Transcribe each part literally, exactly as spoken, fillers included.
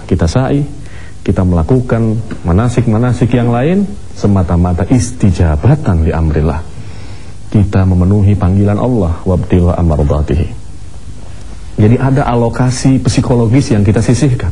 kita sa'i, kita melakukan manasik-manasik yang lain semata-mata istijabatan li amrillah. Kita memenuhi panggilan Allah wabtigha amradatihi. Jadi ada alokasi psikologis yang kita sisihkan.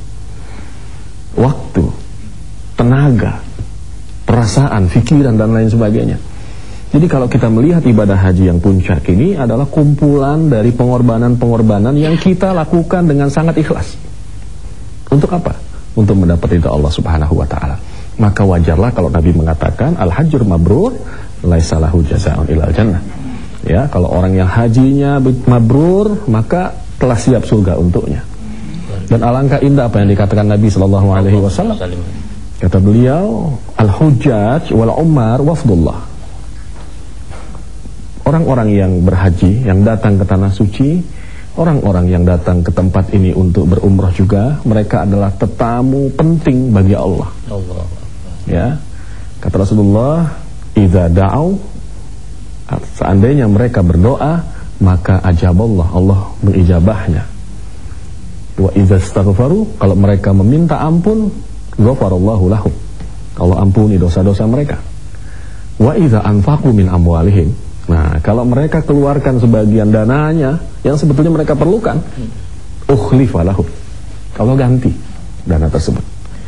Waktu, tenaga, perasaan, pikiran dan lain sebagainya. Jadi kalau kita melihat ibadah haji yang puncak ini adalah kumpulan dari pengorbanan-pengorbanan yang kita lakukan dengan sangat ikhlas. Untuk apa? Untuk mendapat ridha Allah Subhanahu wa taala. Maka wajarlah kalau Nabi mengatakan al-hajjur mabrur laisa lahu jazaa'un ilal jannah. Ya, kalau orang yang hajinya mabrur maka telah siap surga untuknya. Dan alangkah indah apa yang dikatakan Nabi sallallahu alaihi wasallam. Kata beliau, al-hujjaj wal umar wafdullah. Orang-orang yang berhaji, yang datang ke tanah suci, orang-orang yang datang ke tempat ini untuk berumrah juga, mereka adalah tetamu penting bagi Allah. Allah. Ya, kata Rasulullah, idza da'au, seandainya mereka berdoa, maka ajaballah, Allah mengijabahnya. Wa idza astaghfaru, kalau mereka meminta ampun, ghafarallahu lahum, Allah ampuni dosa-dosa mereka. Wa idza anfaqu min amwalihim, nah, kalau mereka keluarkan sebagian dananya yang sebetulnya mereka perlukan, ukhlifa lahum, Allah ganti dana tersebut.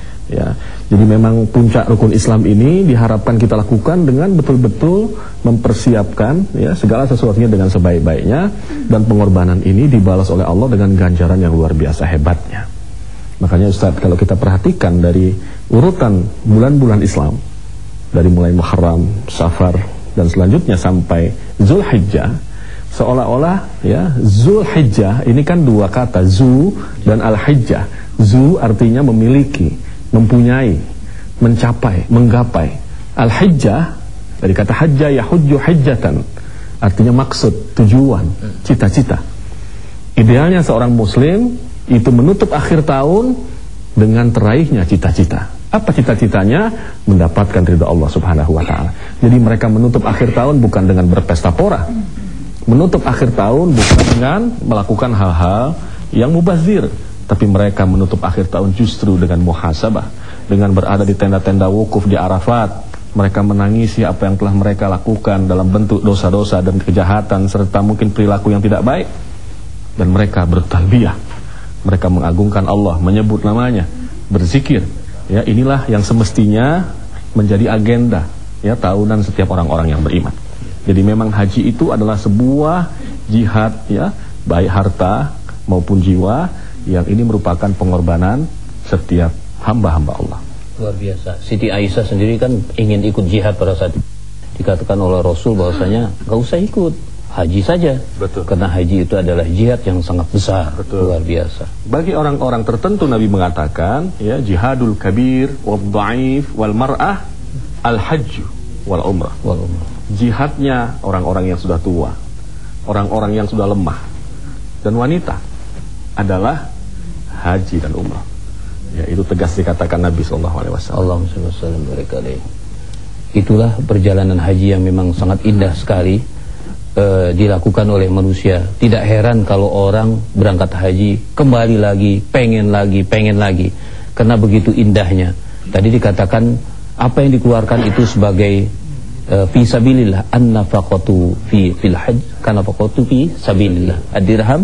Ya, jadi memang puncak rukun Islam ini diharapkan kita lakukan dengan betul-betul mempersiapkan ya segala sesuatunya dengan sebaik-baiknya, dan pengorbanan ini dibalas oleh Allah dengan ganjaran yang luar biasa hebatnya. Makanya Ustaz, kalau kita perhatikan dari urutan bulan-bulan Islam, dari mulai Muharram, Safar, dan selanjutnya sampai Zulhijjah, seolah-olah ya Zulhijjah ini kan dua kata, zu dan al-hijjah. Zu artinya memiliki, mempunyai, mencapai, menggapai. Al-hijjah dari kata hajja yahujju hijjatan, artinya maksud, tujuan, cita-cita. Idealnya seorang muslim itu menutup akhir tahun dengan teraihnya cita-cita. Apa cita-citanya? Mendapatkan ridha Allah Subhanahu wa taala. Jadi mereka menutup akhir tahun bukan dengan berpesta pora. Menutup akhir tahun bukan dengan melakukan hal-hal yang mubazir, tapi mereka menutup akhir tahun justru dengan muhasabah, dengan berada di tenda-tenda wukuf di Arafat. Mereka menangisi apa yang telah mereka lakukan dalam bentuk dosa-dosa dan kejahatan serta mungkin perilaku yang tidak baik. Dan mereka bertalbiyah. Mereka mengagungkan Allah, menyebut namanya, berzikir. Ya, inilah yang semestinya menjadi agenda ya tahunan setiap orang-orang yang beriman. Jadi memang haji itu adalah sebuah jihad ya, baik harta maupun jiwa, yang ini merupakan pengorbanan setiap hamba-hamba Allah. Luar biasa. Siti Aisyah sendiri kan ingin ikut jihad pada saat itu. Dikatakan oleh Rasul bahwasanya enggak usah ikut, haji saja. Betul. Karena haji itu adalah jihad yang sangat besar. Betul. Luar biasa. Bagi orang-orang tertentu Nabi mengatakan ya, jihadul kabir wal dhaif wal mar'ah al hajj wal umrah. Wal umrah. Jihadnya orang-orang yang sudah tua, orang-orang yang sudah lemah dan wanita adalah haji dan umrah. Ya, itu tegas dikatakan Nabi sallallahu alaihi wasallam. Allahumma shalli wa sallim barik alaihi. Itulah perjalanan haji yang memang sangat indah sekali e, dilakukan oleh manusia. Tidak heran kalau orang berangkat haji kembali lagi, pengen lagi, pengen lagi, karena begitu indahnya. Tadi dikatakan apa yang dikeluarkan itu sebagai e, fi sabilillah, an-nafaqatu fi fil hajj kana faqatu fi sabilillah. Ad-dirham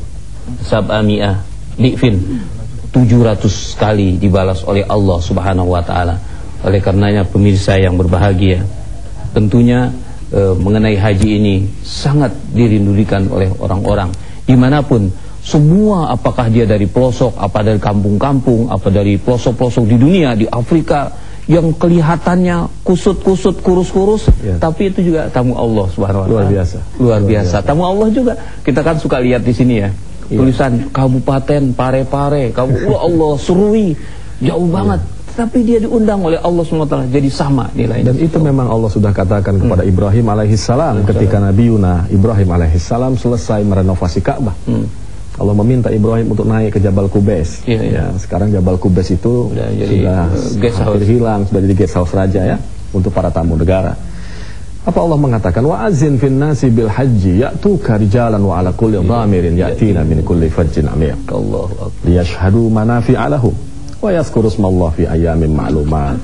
sab'ami'ah di'fin, tujuh ratus kali dibalas oleh Allah Subhanahu wa taala. Oleh karenanya pemirsa yang berbahagia, tentunya e, mengenai haji ini sangat dirindukan oleh orang-orang dimanapun, semua, apakah dia dari pelosok, apa dari kampung-kampung, apa dari pelosok-pelosok di dunia, di Afrika yang kelihatannya kusut-kusut, kurus-kurus, ya. Tapi itu juga tamu Allah Subhanahu wa taala. Luar biasa. Luar biasa. Tamu Allah juga. Kita kan suka lihat di sini ya. Ya. Tulisan Kabupaten Pare-Pare, Kabupaten Allah Serui, jauh banget. Ya. Tapi dia diundang oleh Allah subhanahu wa taala jadi sama nilainya. Dan itu memang Allah sudah katakan hmm. kepada Ibrahim alaihissalam ketika Nabi Yuna Ibrahim alaihissalam selesai merenovasi Ka'bah. Hmm. Allah meminta Ibrahim untuk naik ke Jabal Qubais. Ya, ya. Ya, sekarang Jabal Qubais itu sudah, sudah hampir hilang, sudah jadi guest house raja ya untuk para tamu negara. Apa Allah mengatakan, wa azin fin nasi bil haji ya'tuka rijalan wa ala kulli dhamirin ya'tina min kulli fajjin amiq. Allahu akbar. Liyashhadu manafi'a lahum wa yazkurusmallah fi ayyamin ma'lumat.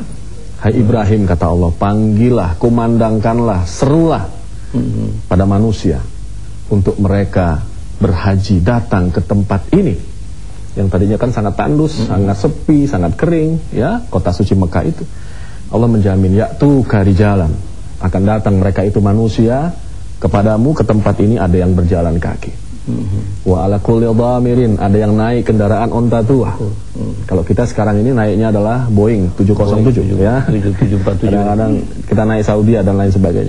Hai Ibrahim, kata Allah, panggillah, kumandangkanlah, serulah hmm. pada manusia untuk mereka berhaji datang ke tempat ini yang tadinya kan sangat tandus, hmm. sangat sepi, sangat kering, ya, kota suci Mekah itu. Allah menjamin, ya'tu karijalan, akan datang mereka itu manusia kepadamu ke tempat ini, ada yang berjalan kaki. Mm-hmm. Wa ala kulli dhamirin, ada yang naik kendaraan onta tua. Mm-hmm. Kalau kita sekarang ini naiknya adalah Boeing tujuh nol tujuh, Boeing, ya. tujuh tujuh empat tujuh. Kadang-kadang kita naik Saudi dan lain sebagainya.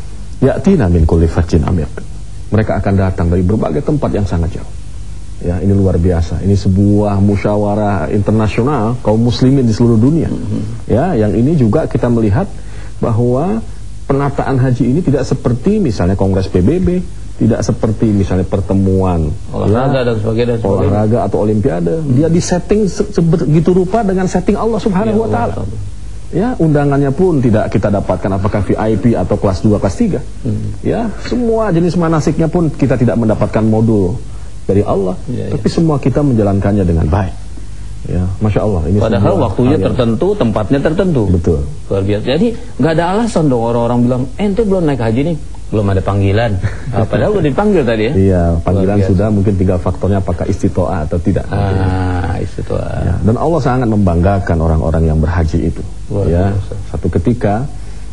Ya'tina min kulli fajjin amiq. Mereka akan datang dari berbagai tempat yang sangat jauh. Ya, ini luar biasa. Ini sebuah musyawarah internasional kaum muslimin di seluruh dunia. Mm-hmm. Ya, yang ini juga kita melihat bahwa penataan haji ini tidak seperti misalnya Kongres P B B, tidak seperti misalnya pertemuan olahraga ya, dan sebagainya, olahraga atau olimpiade. Hmm. Dia disetting sebegitu rupa dengan setting Allah Subhanahu ya, wa taala. Ya, undangannya pun tidak kita dapatkan apakah V I P atau kelas dua, kelas tiga. Hmm. Ya, semua jenis manasiknya pun kita tidak mendapatkan modul dari Allah, ya, tapi ya. semua kita menjalankannya dengan baik. Ya, Masya Allah. Ini padahal waktunya tertentu, tempatnya tertentu. Betul. Luar biasa. Jadi nggak ada alasan dong orang-orang bilang, ente belum naik haji nih, belum ada panggilan. Nah, padahal udah dipanggil tadi ya. Iya, panggilan sudah, mungkin tinggal faktornya apakah istitoah atau tidak. Ah, istitoah. Ya, dan Allah sangat membanggakan orang-orang yang berhaji itu. Luar ya, biasa. Satu ketika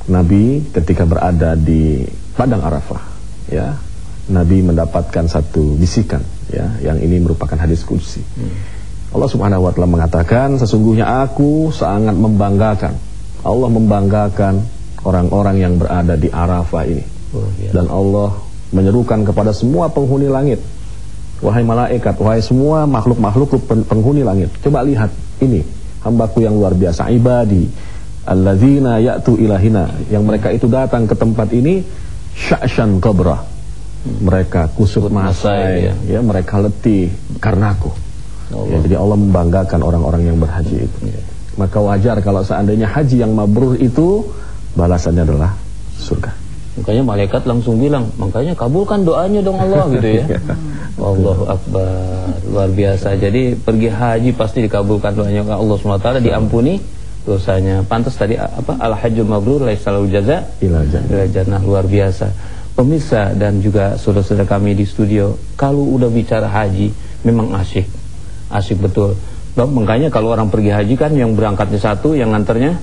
Nabi ketika berada di Padang Arafah, ya, Nabi mendapatkan satu bisikan, ya, yang ini merupakan hadis qudsi. Hmm. Allah Subhanahu wa taala mengatakan, sesungguhnya aku sangat membanggakan. Allah membanggakan orang-orang yang berada di Arafah ini. Oh, iya. Dan Allah menyerukan kepada semua penghuni langit, wahai malaikat, wahai semua makhluk-makhluk penghuni langit, coba lihat ini hambaku yang luar biasa, ibadi alladzina ya'tu ilahina, yang mereka itu datang ke tempat ini sya'syan qabra, mereka kusut masai, ya. ya mereka letih karenaku. Ya, jadi Allah membanggakan orang-orang yang berhaji itu. Ya. Maka wajar kalau seandainya haji yang mabrur itu balasannya adalah surga. Makanya malaikat langsung bilang, makanya kabulkan doanya dong Allah, gitu ya. Allahu Akbar, luar biasa. Jadi pergi haji pasti dikabulkan doanya Allah subhanahu wa taala, diampuni dosanya. Pantas tadi apa, al hajjul mabrur laisa lahu jaza illa jannah. Luar biasa. Pemirsa dan juga saudara-saudara kami di studio, kalau udah bicara haji memang asyik. Asik betul. Bang, makanya kalau orang pergi haji kan yang berangkatnya satu, yang nganternya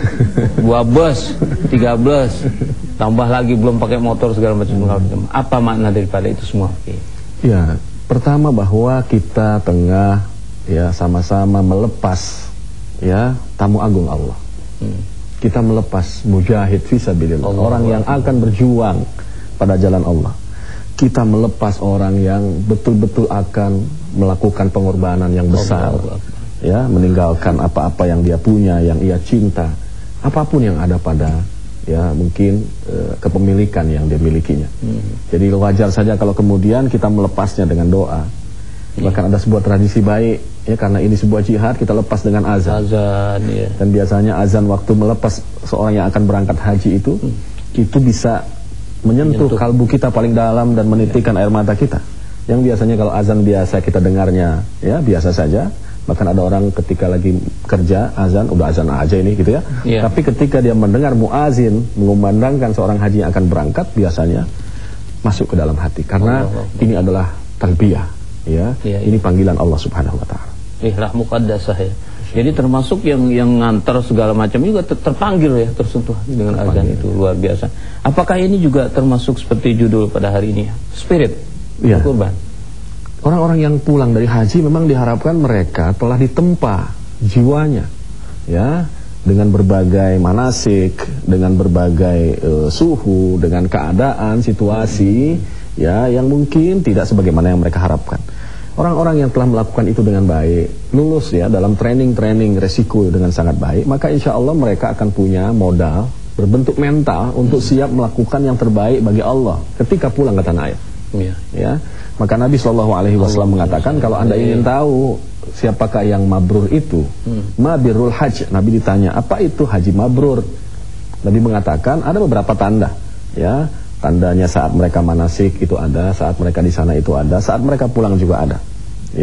dua bus, tiga bus, tambah lagi belum pakai motor segala macam. Hmm. Apa makna daripada itu semua? Okay. Ya, pertama bahwa kita tengah ya sama-sama melepas ya tamu agung Allah. Hmm. Kita melepas mujahid fisabilillah, orang Allah. yang akan berjuang pada jalan Allah. Kita melepas orang yang betul-betul akan melakukan pengorbanan yang besar, ya, meninggalkan apa-apa yang dia punya, yang ia cinta, apapun yang ada pada, ya, mungkin e, kepemilikan yang dia milikinya. Hmm. Jadi wajar saja kalau kemudian kita melepasnya dengan doa. Yeah. Bahkan ada sebuah tradisi baik, ya, karena ini sebuah jihad, kita lepas dengan azan. Azan, yeah. Dan biasanya azan waktu melepas seorang yang akan berangkat haji itu, hmm. itu bisa menyentuh, menyentuh kalbu kita paling dalam dan menitikkan ya. air mata kita. Yang biasanya kalau azan biasa kita dengarnya ya biasa saja, bahkan ada orang ketika lagi kerja azan udah azan aja ini gitu ya. ya. Tapi ketika dia mendengar muazin mengumandangkan seorang haji yang akan berangkat, biasanya masuk ke dalam hati karena Allah, Allah. ini adalah talbiyah ya. ya ini ya. panggilan Allah Subhanahu wa taala. Ihlah muqaddasah ya. Jadi termasuk yang yang ngantar segala macam juga ter terpanggil ya, tersentuh dengan terpanggil. azan itu luar biasa. Apakah ini juga termasuk seperti judul pada hari ini, spirit ya. kurban? Orang-orang yang pulang dari haji memang diharapkan mereka telah ditempa jiwanya, ya, dengan berbagai manasik, dengan berbagai uh, suhu, dengan keadaan, situasi, hmm. ya, yang mungkin tidak sebagaimana yang mereka harapkan. Orang-orang yang telah melakukan itu dengan baik, lulus ya dalam training-training resiko dengan sangat baik, maka insya Allah mereka akan punya modal berbentuk mental untuk hmm. siap melakukan yang terbaik bagi Allah ketika pulang ke tanah air. Ya. ya. Maka Nabi shallallahu alaihi wasallam mengatakan, kalau anda ingin tahu siapakah yang mabrur itu, hmm. mabirul hajj. Nabi ditanya, apa itu haji mabrur? Nabi mengatakan ada beberapa tanda, ya. Tandanya saat mereka manasik itu ada, saat mereka di sana itu ada, saat mereka pulang juga ada. Ya,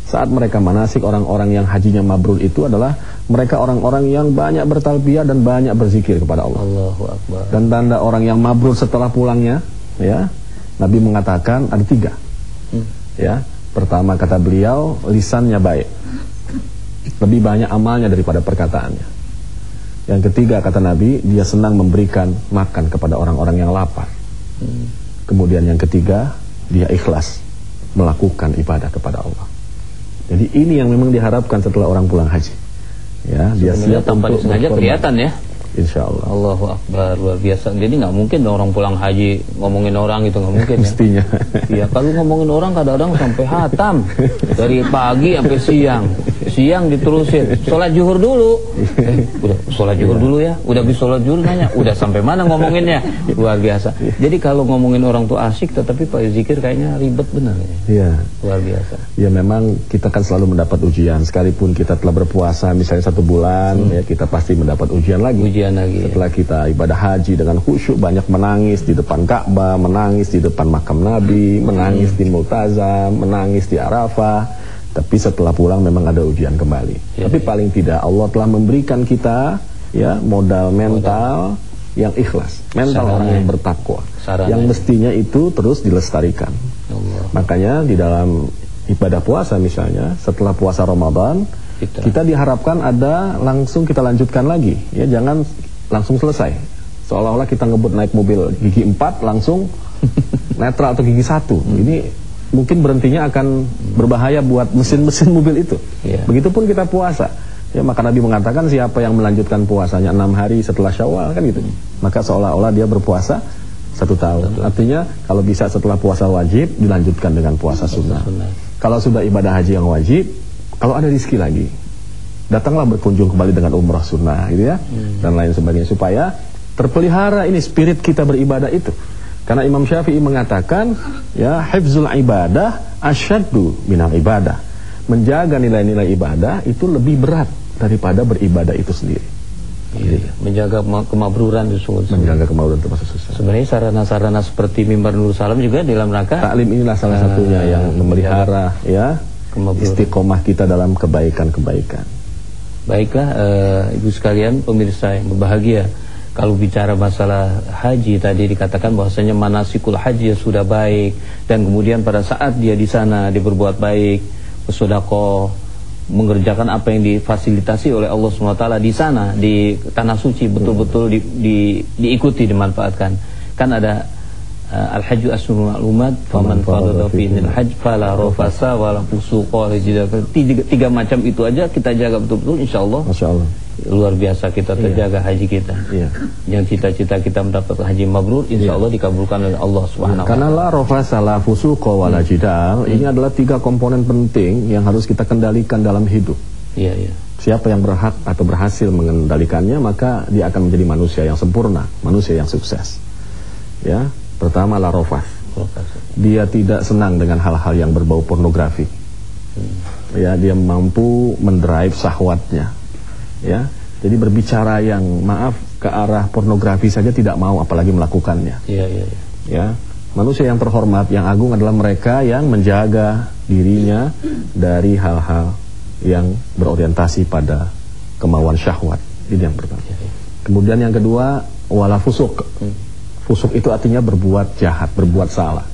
Saat mereka manasik, orang-orang yang hajinya mabrur itu adalah mereka orang-orang yang banyak bertalbiyah dan banyak berzikir kepada Allah. Allahu Akbar. Dan tanda orang yang mabrur setelah pulangnya, ya, Nabi mengatakan ada tiga. Hmm. Ya, pertama kata beliau, lisannya baik, lebih banyak amalnya daripada perkataannya. Yang ketiga kata Nabi, dia senang memberikan makan kepada orang-orang yang lapar. Hmm. Kemudian yang ketiga, dia ikhlas melakukan ibadah kepada Allah. Jadi ini yang memang diharapkan setelah orang pulang haji. Ya, dia siap tanpa untuk disengaja kelihatan ya. Insya Allah. Allahu Akbar, luar biasa. Jadi nggak mungkin orang pulang haji ngomongin orang itu, nggak mungkin ya. Mestinya. Iya, kalau ngomongin orang kadang-kadang sampai hatam dari pagi sampai siang. Siang diterusin, sholat zuhur dulu. Eh, udah sholat zuhur dulu ya. Udah habis sholat zuhur nanya, udah sampai mana ngomonginnya? Luar biasa. Jadi kalau ngomongin orang tuh asik, tetapi Pak Zikir kayaknya ribet benar ya. Iya. Luar biasa. Ya memang kita kan selalu mendapat ujian. Sekalipun kita telah berpuasa misalnya satu bulan, hmm. ya kita pasti mendapat ujian lagi. Ujian lagi. Setelah ya. kita ibadah haji dengan khusyuk, banyak menangis di depan Ka'bah, menangis di depan makam Nabi, menangis hmm. di Multazam, menangis di Arafah. Tapi setelah pulang memang ada ujian kembali. Ya, Tapi ya. paling tidak Allah telah memberikan kita ya modal mental modal. yang ikhlas, mental Sarana. orang yang bertakwa, Sarana. yang mestinya itu terus dilestarikan. Allah. Makanya di dalam ibadah puasa misalnya, setelah puasa Ramadan kita. kita diharapkan ada langsung kita lanjutkan lagi. Ya, jangan langsung selesai. Seolah-olah kita ngebut naik mobil gigi empat langsung netral atau gigi satu. Hmm. Ini mungkin berhentinya akan berbahaya buat mesin-mesin mobil itu. Yeah. Begitupun kita puasa. Ya, maka Nabi mengatakan siapa yang melanjutkan puasanya enam hari setelah Syawal kan gitu. Hmm. Maka seolah-olah dia berpuasa satu tahun. Betul. Artinya kalau bisa setelah puasa wajib dilanjutkan dengan puasa sunnah. sunnah. Kalau sudah ibadah haji yang wajib, kalau ada rezeki lagi, datanglah berkunjung kembali dengan umrah sunnah gitu ya. Hmm. Dan lain sebagainya supaya terpelihara ini spirit kita beribadah itu. Karena Imam Syafi'i mengatakan, ya, hifzul ibadah asyaddu minal ibadah. Menjaga nilai-nilai ibadah itu lebih berat daripada beribadah itu sendiri. Iya, menjaga kemabruran itu susah. Menjaga kemabruran itu masih susah. Sebenarnya sarana-sarana seperti Mimbar Nur Salam juga dalam rangka taklim inilah salah uh, satunya yang memelihara ya istiqomah kita dalam kebaikan-kebaikan. Baiklah uh, Ibu sekalian pemirsa yang berbahagia. Kalau bicara masalah haji tadi dikatakan bahwasanya manasikul haji sudah baik, dan kemudian pada saat dia di sana dia berbuat baik, bersedekah, mengerjakan apa yang difasilitasi oleh Allah subhanahu wa taala di sana di tanah suci betul-betul di, di, diikuti, dimanfaatkan. Kan ada uh, al-hajju asyhurul ma'lumat, faman farada fihi al-hajj fala rafasa wala fusuqa wala jidala. Tiga, tiga macam itu aja kita jaga betul-betul insyaallah. Masyaallah. Luar biasa kita terjaga iya. haji kita. Iya. Yang cita-cita kita mendapat haji mabrur insyaallah iya. dikabulkan oleh Allah Subhanahu wa taala. Karena la rafasa la fusuqa wala jidal, hmm. ini adalah tiga komponen penting yang harus kita kendalikan dalam hidup. Iya, iya. Siapa yang berhak atau berhasil mengendalikannya, maka dia akan menjadi manusia yang sempurna, manusia yang sukses. Ya, pertama la rafas. Dia tidak senang dengan hal-hal yang berbau pornografi. Hmm. Ya, dia mampu mendrive syahwatnya. Ya, jadi berbicara yang maaf ke arah pornografi saja tidak mau, apalagi melakukannya. Iya, iya, iya. Ya, manusia yang terhormat, yang agung adalah mereka yang menjaga dirinya dari hal-hal yang berorientasi pada kemauan syahwat. Ini yang pertama. Iya, iya. Kemudian yang kedua, wala fusuk. Hmm. Fusuk itu artinya berbuat jahat, berbuat salah.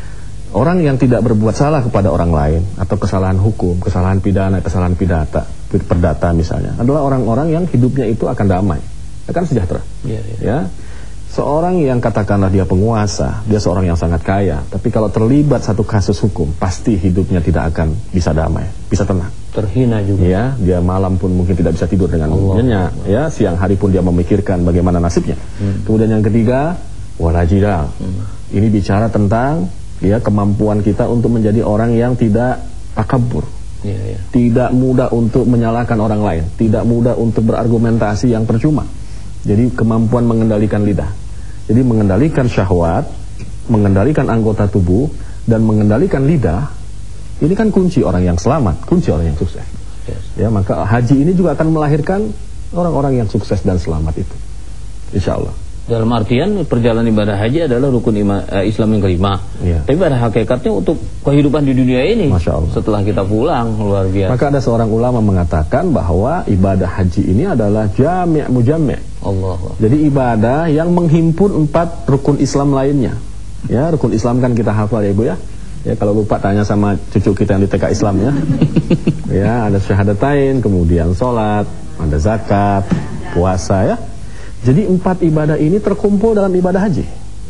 Orang yang tidak berbuat salah kepada orang lain atau kesalahan hukum, kesalahan pidana, kesalahan pidata, perdata misalnya, adalah orang-orang yang hidupnya itu akan damai, akan sejahtera. Ya, ya. Ya, seorang yang katakanlah dia penguasa, dia seorang yang sangat kaya, tapi kalau terlibat satu kasus hukum, pasti hidupnya tidak akan bisa damai, bisa tenang. Terhina juga. Ya, dia malam pun mungkin tidak bisa tidur dengan nyenyak. Ya, siang hari pun dia memikirkan bagaimana nasibnya. Hmm. Kemudian yang ketiga, walajidal. Hmm. Ini bicara tentang ya kemampuan kita untuk menjadi orang yang tidak takabur, ya, ya. tidak mudah untuk menyalahkan orang lain, tidak mudah untuk berargumentasi yang percuma. Jadi kemampuan mengendalikan lidah, jadi mengendalikan syahwat, mengendalikan anggota tubuh, dan mengendalikan lidah. Ini kan kunci orang yang selamat, kunci orang yang sukses. Yes. Ya, maka haji ini juga akan melahirkan orang-orang yang sukses dan selamat itu, insya Allah. Dalam artian perjalanan ibadah haji adalah rukun ima, uh, Islam yang kelima. Ya. Tapi pada hakikatnya untuk kehidupan di dunia ini. Masya Allah. Setelah kita pulang, luar biasa. Maka ada seorang ulama mengatakan bahwa ibadah haji ini adalah jami' mujami'. Allah. Jadi ibadah yang menghimpun empat rukun Islam lainnya. Ya, rukun Islam kan kita hafal ya Ibu ya. Ya kalau lupa tanya sama cucu kita yang di T K Islam ya. Ya, ada syahadatain, kemudian sholat, ada zakat, puasa ya. Jadi empat ibadah ini terkumpul dalam ibadah haji.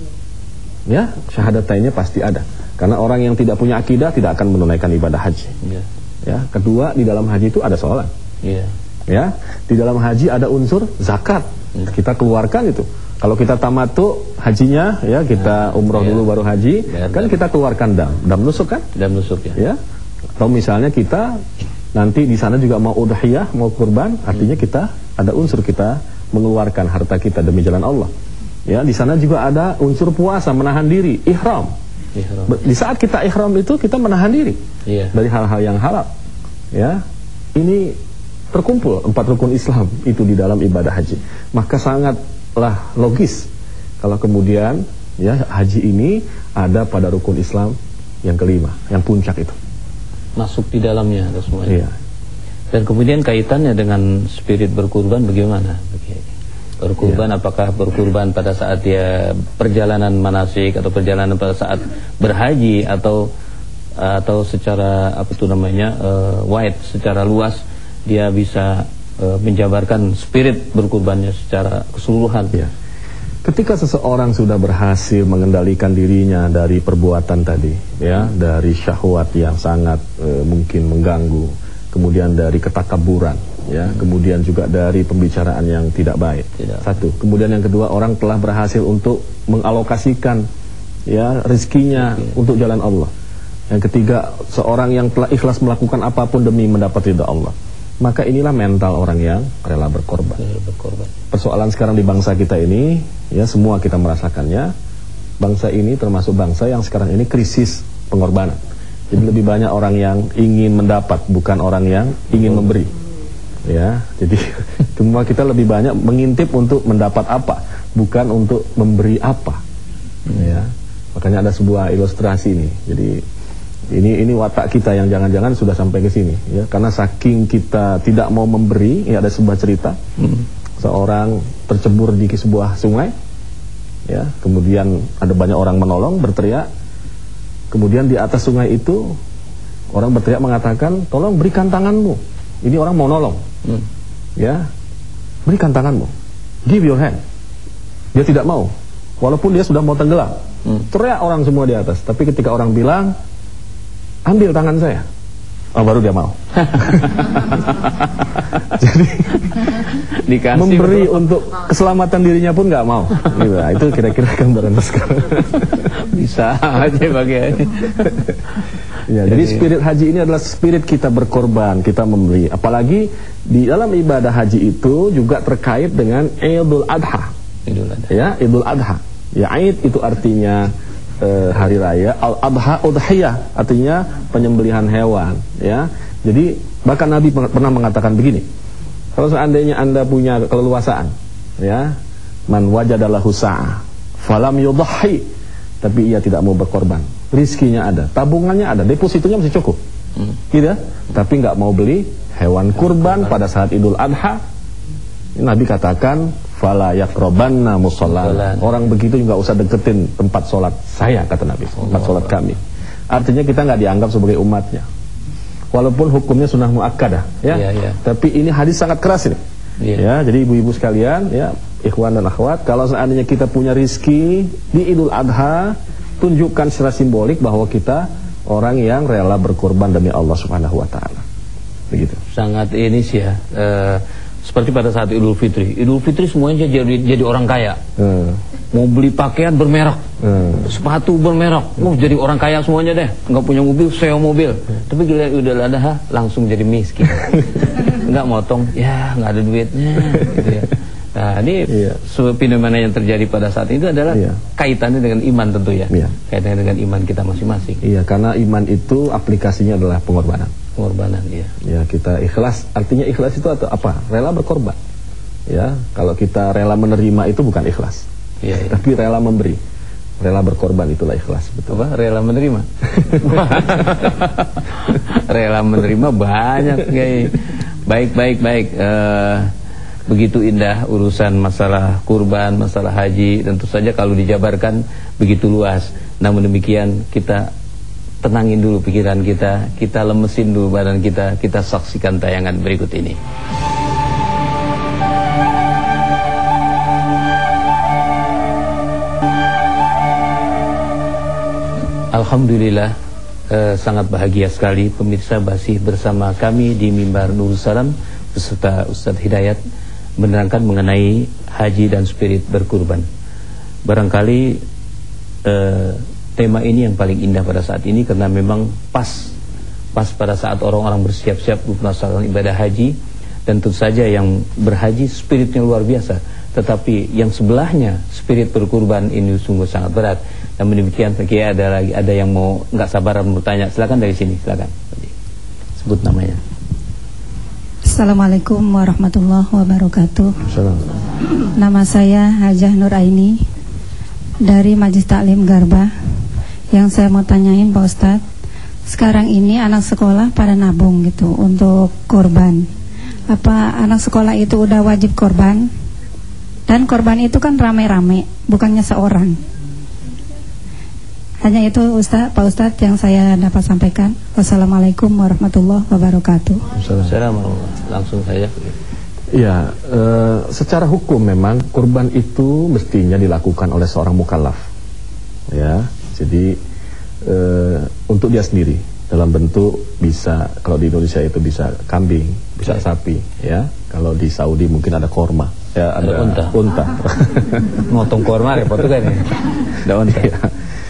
Ya, syahadatainnya pasti ada. Karena orang yang tidak punya akidah tidak akan menunaikan ibadah haji. Ya. Ya, kedua di dalam haji itu ada sholat. Ya. Ya, di dalam haji ada unsur zakat. Ya. Kita keluarkan itu. Kalau kita tamattu hajinya, ya kita umroh ya. Dulu baru haji, ya, kan dam. Kita keluarkan dam, dam nusuk kan? Dam nusuk ya. Ya. Atau misalnya kita nanti di sana juga mau udhiyah, mau kurban, artinya kita ada unsur kita mengeluarkan harta kita demi jalan Allah. Ya, di sana juga ada unsur puasa, menahan diri, ihram. Ihram. Di saat kita ihram itu kita menahan diri yeah. dari hal-hal yang halal. Ya, ini terkumpul empat rukun Islam itu di dalam ibadah haji. Maka sangatlah logis kalau kemudian ya haji ini ada pada rukun Islam yang kelima, yang puncak itu. Masuk di dalamnya ada semuanya. Iya. Dan kemudian kaitannya dengan spirit berkurban bagaimana? Berkurban ya. Apakah berkurban pada saat dia perjalanan manasik atau perjalanan pada saat berhaji atau atau secara apa itu namanya uh, wide secara luas dia bisa uh, menjabarkan spirit berkurbannya secara keseluruhan. Ya. Ketika seseorang sudah berhasil mengendalikan dirinya dari perbuatan tadi, ya, dari syahwat yang sangat uh, mungkin mengganggu, kemudian dari ketakaburan, ya, kemudian juga dari pembicaraan yang tidak baik. Tidak. Satu. Kemudian yang kedua, orang telah berhasil untuk mengalokasikan ya rezekinya okay. untuk jalan Allah. Yang ketiga, seorang yang telah ikhlas melakukan apapun demi mendapat ridha Allah. Maka inilah mental orang yang rela berkorban. Rela berkorban. Persoalan sekarang di bangsa kita ini, ya semua kita merasakannya. Bangsa ini termasuk bangsa yang sekarang ini krisis pengorbanan. Jadi lebih banyak orang yang ingin mendapat, bukan orang yang ingin memberi. Ya, jadi semua kita lebih banyak mengintip untuk mendapat apa, bukan untuk memberi apa. Ya, makanya ada sebuah ilustrasi nih. Jadi ini ini watak kita yang jangan-jangan sudah sampai ke sini. Ya, karena saking kita tidak mau memberi, ya ada sebuah cerita. Hmm. Seorang tercebur di sebuah sungai. Ya, kemudian ada banyak orang menolong, berteriak. Kemudian di atas sungai itu orang berteriak mengatakan, tolong berikan tanganmu. Ini orang mau nolong. Hmm. Ya, berikan tanganmu. Give your hand. Dia tidak mau. Walaupun dia sudah mau tenggelam. Hmm. Teriak orang semua di atas. Tapi ketika orang bilang, ambil tangan saya, oh, baru dia mau. Jadi dikasih memberi betul. Untuk keselamatan dirinya pun nggak mau. Gitu. Nah, itu kira-kira gambaran sekarang. Bisa aja bagiannya. Ya, jadi spirit haji ini adalah spirit kita berkorban, kita memberi. Apalagi di dalam ibadah haji itu juga terkait dengan Idul Adha. Idul Adha. Ya, Idul Adha. Ya, Aid itu artinya uh, hari raya. Al-Adha udhiyah artinya penyembelihan hewan. Ya, jadi bahkan Nabi pernah mengatakan begini. Kalau seandainya Anda punya keleluasaan, ya, man wajadalahu sa'ah falam yudhi, tapi ia tidak mau berkorban, rizkinya ada, tabungannya ada, depositonya masih cukup, hmm. gitu, tapi nggak mau beli hewan kurban pada saat Idul Adha. Nabi katakan, fala yaqrabanna musalla. Orang begitu juga usah deketin tempat sholat saya, kata Nabi, tempat sholat kami. Artinya kita nggak dianggap sebagai umatnya. Walaupun hukumnya sunnah muakkadah, ya, ya, ya. Tapi ini hadis sangat keras ini. Ya, ya, jadi ibu-ibu sekalian, ya, ikhwan dan akhwat, kalau seandainya kita punya rizki di Idul Adha, tunjukkan secara simbolik bahwa kita orang yang rela berkorban demi Allah Subhanahu wa taala. Begitu. Sangat ini sih ya. Uh, seperti pada saat Idul Fitri. Idul Fitri semuanya jadi jadi orang kaya. Hmm. Mau beli pakaian bermerek, hmm. sepatu bermerek, mau jadi orang kaya semuanya deh. Nggak punya mobil, sewa mobil. Hmm. Tapi gila Idul Adha langsung jadi miskin. Nggak motong, ya nggak ada duitnya. Gitu ya. Nah ini iya. fenomena yang terjadi pada saat itu adalah iya. kaitannya dengan iman tentu ya. Iya. Kaitannya dengan iman kita masing-masing. Iya, karena iman itu aplikasinya adalah pengorbanan. Pengorbanan, iya. Ya, kita ikhlas. Artinya ikhlas itu atau apa? Rela berkorban. Ya, kalau kita rela menerima itu bukan ikhlas. ya, ya. Tapi rela memberi, rela berkorban, itulah ikhlas, betul. Apa? Rela menerima. Rela menerima banyak, Kiai. Baik, baik, baik. Uh, begitu indah urusan masalah kurban, masalah haji. Tentu saja kalau dijabarkan begitu luas. Namun demikian kita tenangin dulu pikiran kita, kita lemesin dulu badan kita, kita saksikan tayangan berikut ini. Alhamdulillah, eh, sangat bahagia sekali pemirsa masih bersama kami di Mimbar Nurul Salam beserta Ustadz Hidayat menerangkan mengenai haji dan spirit berkurban. Barangkali eh, tema ini yang paling indah pada saat ini karena memang pas pas pada saat orang-orang bersiap-siap melaksanakan ibadah haji, dan tentu saja yang berhaji spiritnya luar biasa, tetapi yang sebelahnya spirit berkurban ini sungguh sangat berat. Dan demikian Kiai, ada lagi ada yang mau nggak sabaran bertanya, silakan dari sini, silakan sebut namanya. Assalamualaikum warahmatullahi wabarakatuh. Assalamualaikum. Nama saya Hajah Nur Aini dari Majelis Taklim Garba. Yang saya mau tanyain Pak Ustadz, sekarang ini anak sekolah pada nabung gitu untuk korban. Apa anak sekolah itu udah wajib korban? Dan korban itu kan rame-rame, bukannya seorang. Hanya itu Ustadz, Pak Ustadz yang saya dapat sampaikan. Wassalamualaikum warahmatullahi wabarakatuh. Assalamualaikum. Langsung saja. Ya, e, secara hukum memang kurban itu mestinya dilakukan oleh seorang mukallaf. Ya, jadi e, untuk dia sendiri dalam bentuk bisa, kalau di Indonesia itu bisa kambing, bisa ya. Sapi, ya. Kalau di Saudi mungkin ada korma, ya ada, ada unta. unta. Motong korma repot kan ya. Ada unta. Ya.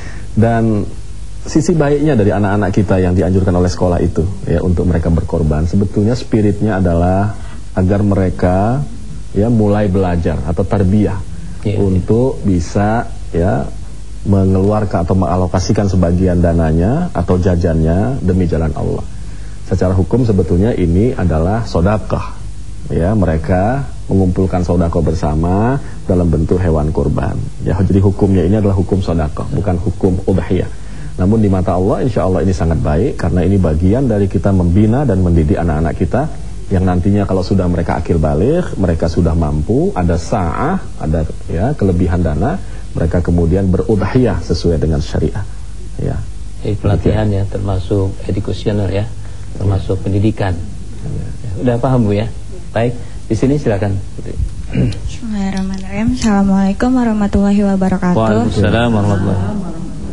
Dan sisi baiknya dari anak-anak kita yang dianjurkan oleh sekolah itu, ya, untuk mereka berkorban, sebetulnya spiritnya adalah agar mereka ya mulai belajar atau tarbiyah ya, untuk bisa ya mengeluarkan atau mengalokasikan sebagian dananya atau jajannya demi jalan Allah. Secara hukum sebetulnya ini adalah sedekah. Ya, mereka mengumpulkan sedekah bersama dalam bentuk hewan kurban. Ya, jadi hukumnya ini adalah hukum sedekah, bukan hukum udhiyah. Namun di mata Allah insya Allah ini sangat baik, karena ini bagian dari kita membina dan mendidik anak-anak kita yang nantinya kalau sudah mereka akil baligh, mereka sudah mampu, ada sa'ah, ada ya kelebihan dana, mereka kemudian berudhiyah sesuai dengan syariah. Ya. Jadi pelatihan ya, termasuk educational ya, termasuk ya. Pendidikan. Ya. Udah paham Bu ya? Baik, di sini silakan. Bismillahirrahmanirrahim. Assalamualaikum warahmatullahi wabarakatuh. Waalaikumsalam warahmatullahi wabarakatuh.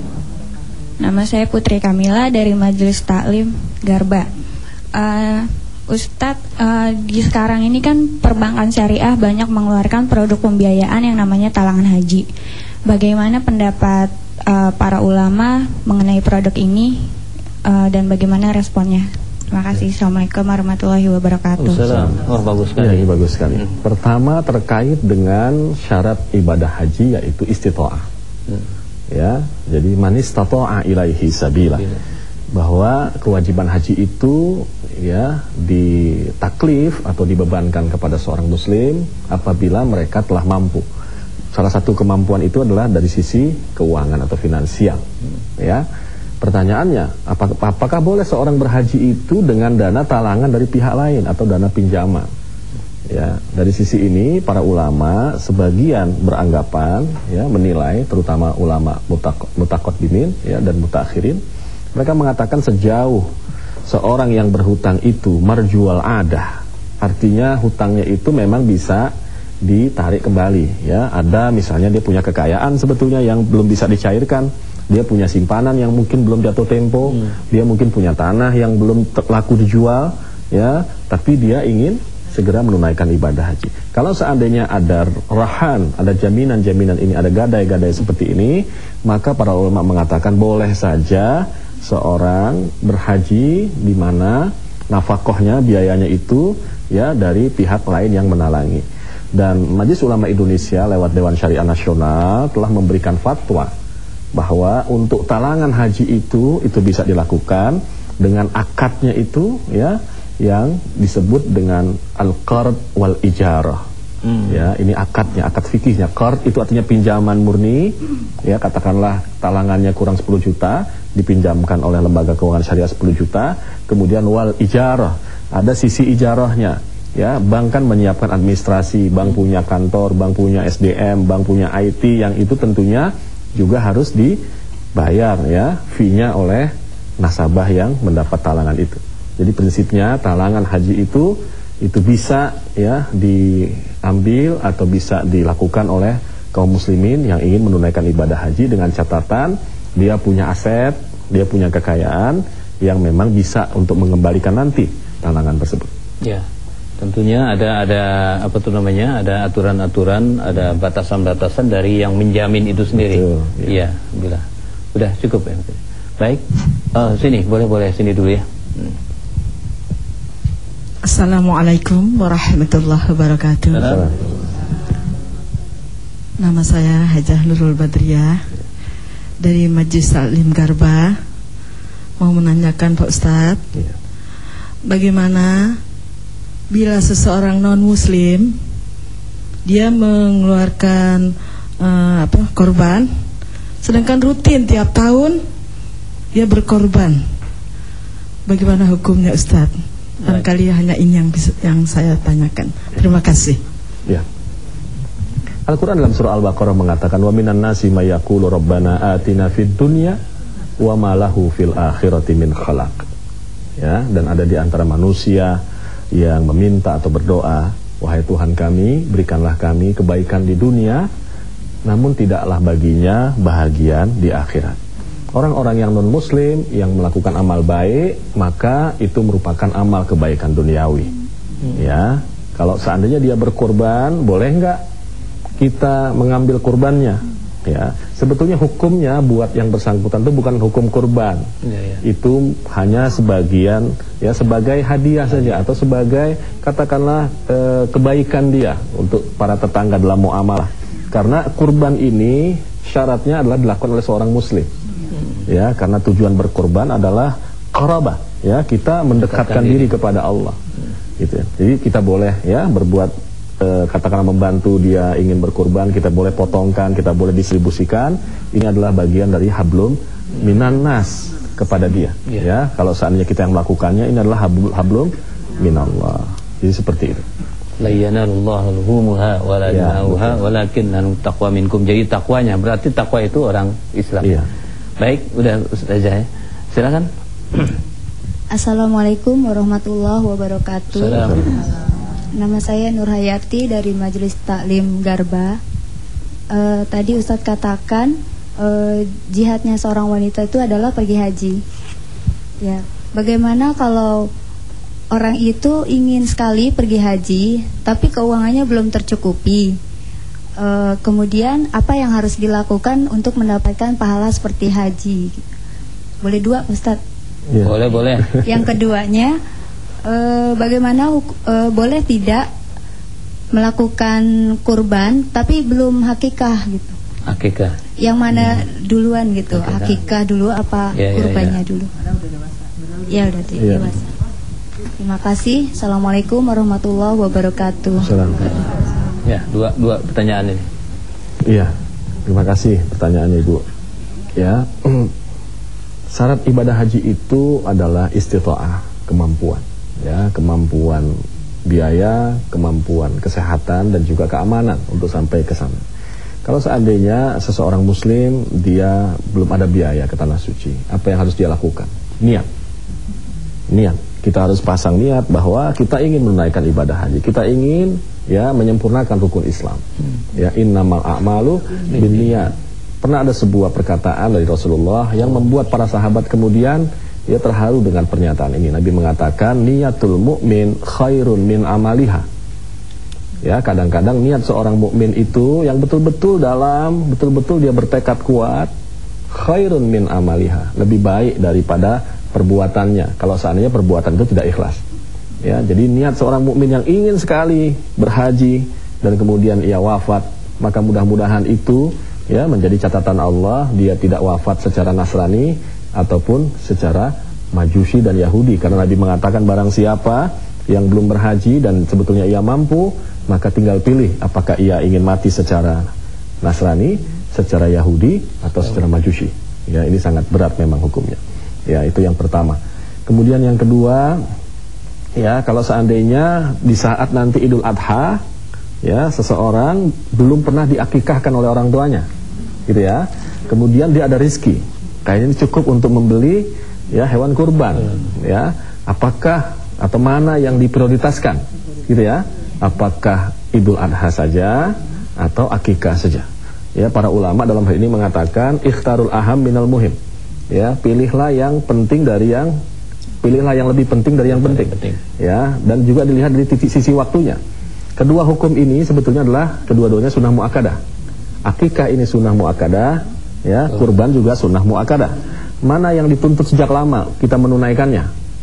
Nama saya Putri Kamila dari Majelis Taklim Garba. Uh, Ustadz, uh, di sekarang ini kan perbankan syariah banyak mengeluarkan produk pembiayaan yang namanya talangan haji. Bagaimana pendapat uh, para ulama mengenai produk ini uh, dan bagaimana responnya? Terima kasih. Assalamualaikum warahmatullahi wabarakatuh. Oh, bagus sekali. Ya, ini bagus sekali. Hmm. Pertama terkait dengan syarat ibadah haji yaitu istita'ah. Hmm. Ya, jadi man istata'a ilaihi sabila. Bahwa kewajiban haji itu ya ditaklif atau dibebankan kepada seorang muslim apabila mereka telah mampu. Salah satu kemampuan itu adalah dari sisi keuangan atau finansial. Hmm. Ya. Pertanyaannya, apakah, apakah boleh seorang berhaji itu dengan dana talangan dari pihak lain atau dana pinjaman? Ya, dari sisi ini para ulama sebagian beranggapan, ya, menilai, terutama ulama mutaqaddimin ya dan mutakhirin, mereka mengatakan sejauh seorang yang berhutang itu marjual adah, artinya hutangnya itu memang bisa ditarik kembali. Ya, ada misalnya dia punya kekayaan sebetulnya yang belum bisa dicairkan. Dia punya simpanan yang mungkin belum jatuh tempo, hmm. dia mungkin punya tanah yang belum laku dijual, ya, tapi dia ingin segera menunaikan ibadah haji. Kalau seandainya ada rahan, ada jaminan-jaminan ini, ada gadai-gadai seperti ini, maka para ulama mengatakan boleh saja seorang berhaji di mana nafkahnya, biayanya itu ya dari pihak lain yang menalangi. Dan Majelis Ulama Indonesia lewat Dewan Syariah Nasional telah memberikan fatwa bahwa untuk talangan haji itu itu bisa dilakukan dengan akadnya itu ya yang disebut dengan al-qard wal ijarah. Hmm. Ya, ini akadnya, akad fikihnya. Qard itu artinya pinjaman murni. Ya, katakanlah talangannya kurang sepuluh juta, dipinjamkan oleh lembaga keuangan syariah sepuluh juta. Kemudian wal ijarah, ada sisi ijarahnya. Ya, bank kan menyiapkan administrasi, bank punya kantor, bank punya S D M, bank punya I T, yang itu tentunya juga harus dibayar ya, fee-nya oleh nasabah yang mendapat talangan itu. Jadi prinsipnya talangan haji itu itu bisa ya diambil atau bisa dilakukan oleh kaum muslimin yang ingin menunaikan ibadah haji dengan catatan dia punya aset, dia punya kekayaan yang memang bisa untuk mengembalikan nanti talangan tersebut. Ya, tentunya ada ada apa tuh namanya, ada aturan-aturan, ada batasan-batasan dari yang menjamin itu sendiri. Betul, ya, bila udah cukup ya. Baik, uh, sini boleh boleh sini dulu ya. Hmm. Assalamualaikum warahmatullahi wabarakatuh. Nama saya Hajah Nurul Badriyah dari Majelis Taklim Garba. Mau menanyakan Pak Ustadz, bagaimana bila seseorang non muslim dia mengeluarkan uh, apa korban, sedangkan rutin tiap tahun dia berkorban, bagaimana hukumnya Ustadz? Barangkali hanya ini yang bisa, yang saya tanyakan. Terima kasih. Ya. Al-Quran dalam surah Al-Baqarah mengatakan wa minan nasi may yaqulu rabbana atina fid dunya wa ma lahu fil akhirati min khalaq. Ya, dan ada di antara manusia yang meminta atau berdoa, wahai Tuhan kami, berikanlah kami kebaikan di dunia, namun tidaklah baginya bahagian di akhirat. Orang-orang yang non-muslim yang melakukan amal baik, maka itu merupakan amal kebaikan duniawi. Hmm. Ya, kalau seandainya dia berkorban, boleh nggak kita mengambil kurbannya? Ya, sebetulnya hukumnya buat yang bersangkutan itu bukan hukum kurban. Ya, ya. Itu hanya sebagian, ya sebagai hadiah saja atau sebagai katakanlah e, kebaikan dia untuk para tetangga dalam muamalah. Karena kurban ini syaratnya adalah dilakukan oleh seorang muslim. Ya, karena tujuan berkorban adalah qarabah, ya, kita mendekatkan diri. diri kepada Allah. Hmm. Gitu ya. Jadi kita boleh ya berbuat e, katakanlah membantu dia ingin berkorban, kita boleh potongkan, kita boleh distribusikan. Ini adalah bagian dari hablum minan nas kepada dia. Yeah. Ya, kalau seandainya kita yang melakukannya, ini adalah hablum, hablum minallah. Jadi seperti itu. La yanalullahu luhumuha wa la yanauha walakinna taqwa minkum. Jadi takwanya berarti takwa itu orang Islam. Iya. Baik, udah Ustazah ya. Silakan. Assalamualaikum warahmatullahi wabarakatuh. Salam. Nama saya Nur Hayati dari Majelis Taklim Garba. E, tadi Ustadz katakan e, jihadnya seorang wanita itu adalah pergi haji. Ya, bagaimana kalau orang itu ingin sekali pergi haji, tapi keuangannya belum tercukupi? Uh, kemudian apa yang harus dilakukan untuk mendapatkan pahala seperti haji? Boleh dua Ustadz? Ya. Boleh boleh. Yang keduanya, uh, bagaimana uh, boleh tidak melakukan kurban tapi belum hakikah gitu? Hakikah? Yang mana hmm. duluan gitu? Hakikah, hakikah dulu apa ya, kurbannya ya, ya. dulu? Ya udah ya. dewasa. Terima kasih. Assalamualaikum warahmatullahi wabarakatuh. Assalamualaikum. Ya, dua dua pertanyaan ini. Iya, terima kasih pertanyaannya Ibu. Ya, syarat ibadah haji itu adalah istita'ah, kemampuan. Ya, kemampuan biaya, kemampuan kesehatan dan juga keamanan untuk sampai ke sana. Kalau seandainya seseorang muslim dia belum ada biaya ke tanah suci, apa yang harus dia lakukan? Niat. Niat. Kita harus pasang niat bahwa kita ingin menunaikan ibadah haji. Kita ingin ya menyempurnakan rukun Islam. Ya, innamal a'malu binniyat. Pernah ada sebuah perkataan dari Rasulullah yang membuat para sahabat kemudian ya terharu dengan pernyataan ini. Nabi mengatakan niyatul mu'min khairun min amaliha. Ya, kadang-kadang niat seorang mukmin itu yang betul-betul dalam, betul-betul dia bertekad kuat, khairun min amaliha, lebih baik daripada perbuatannya kalau seandainya perbuatan itu tidak ikhlas. Ya, jadi niat seorang mukmin yang ingin sekali berhaji dan kemudian ia wafat, maka mudah-mudahan itu ya menjadi catatan Allah, dia tidak wafat secara Nasrani ataupun secara Majusi dan Yahudi, karena Nabi mengatakan barang siapa yang belum berhaji dan sebetulnya ia mampu, maka tinggal pilih apakah ia ingin mati secara Nasrani, secara Yahudi, atau secara Majusi. Ya, ini sangat berat memang hukumnya. Ya, itu yang pertama. Kemudian yang kedua, ya, kalau seandainya di saat nanti Idul Adha, ya, seseorang belum pernah diakikahkan oleh orang tuanya, gitu ya. Kemudian dia ada rizki, kayaknya ini cukup untuk membeli, ya, hewan kurban, ya. Apakah atau mana yang diprioritaskan, gitu ya? Apakah Idul Adha saja atau akikah saja? Ya, para ulama dalam hal ini mengatakan ikhtarul aham minal muhim. Ya, pilihlah yang penting dari yang pilihlah yang lebih penting dari yang penting. Ya, dan juga dilihat dari titik sisi waktunya. Kedua hukum ini sebetulnya adalah kedua-duanya sunnah muakkadah. Akikah ini sunnah muakkadah, ya, kurban juga sunnah muakkadah. Mana yang dituntut sejak lama kita menunaikannya?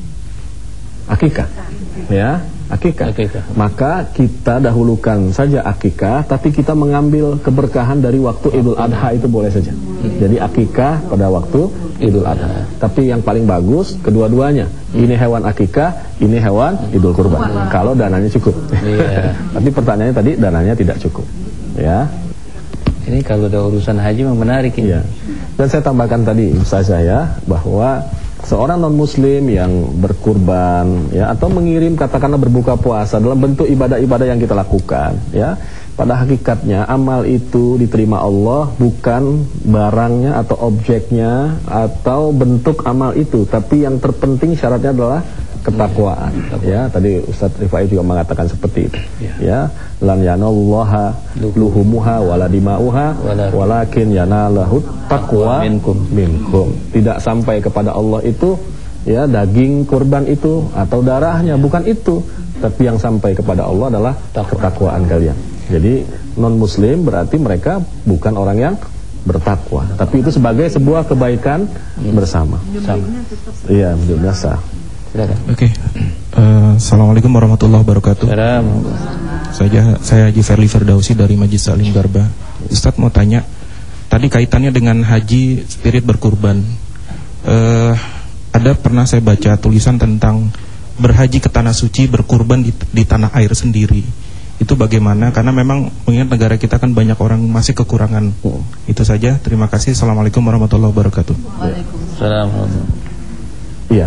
Akikah. Ya, akikah. akikah. Maka kita dahulukan saja akikah, tapi kita mengambil keberkahan dari waktu Idul Adha itu boleh saja. Hmm. Jadi akikah pada waktu Idul Adha. Tapi yang paling bagus kedua-duanya. Hmm. Ini hewan akikah, ini hewan Idul Kurban. Hmm. Kalau dananya cukup. Yeah. Tapi pertanyaannya tadi dananya tidak cukup. Ya. Ini kalau ada urusan haji memang menarik ini. Ya. Dan saya tambahkan tadi Ustazah ya, bahwa seorang non-muslim yang berkurban, ya, atau mengirim katakanlah berbuka puasa dalam bentuk ibadah-ibadah yang kita lakukan, ya, pada hakikatnya amal itu diterima Allah bukan barangnya atau objeknya atau bentuk amal itu, tapi yang terpenting syaratnya adalah ketakwaan. Ya, tadi Ustaz Rifai juga mengatakan seperti itu. Ya, lan yanallaha luhumuha wala dimauha walakin yanalahut taqwa minkum. minkum. Tidak sampai kepada Allah itu, ya, daging kurban itu atau darahnya, bukan itu, tapi yang sampai kepada Allah adalah ketakwaan kalian. Jadi non muslim berarti mereka bukan orang yang bertakwa, tapi itu sebagai sebuah kebaikan bersama. Iya, biasa. Oke, okay. uh, Assalamualaikum warahmatullahi wabarakatuh. Saya saya Haji Ferli Firdausi dari Majlis Taklim Garba. Ustadz mau tanya, tadi kaitannya dengan haji spirit berkurban. Uh, ada pernah saya baca tulisan tentang berhaji ke tanah suci berkurban di, di tanah air sendiri. Itu bagaimana? Karena memang mengingat negara kita kan banyak orang masih kekurangan. Itu saja. Terima kasih. Assalamualaikum warahmatullahi wabarakatuh. Waalaikumsalam. Iya.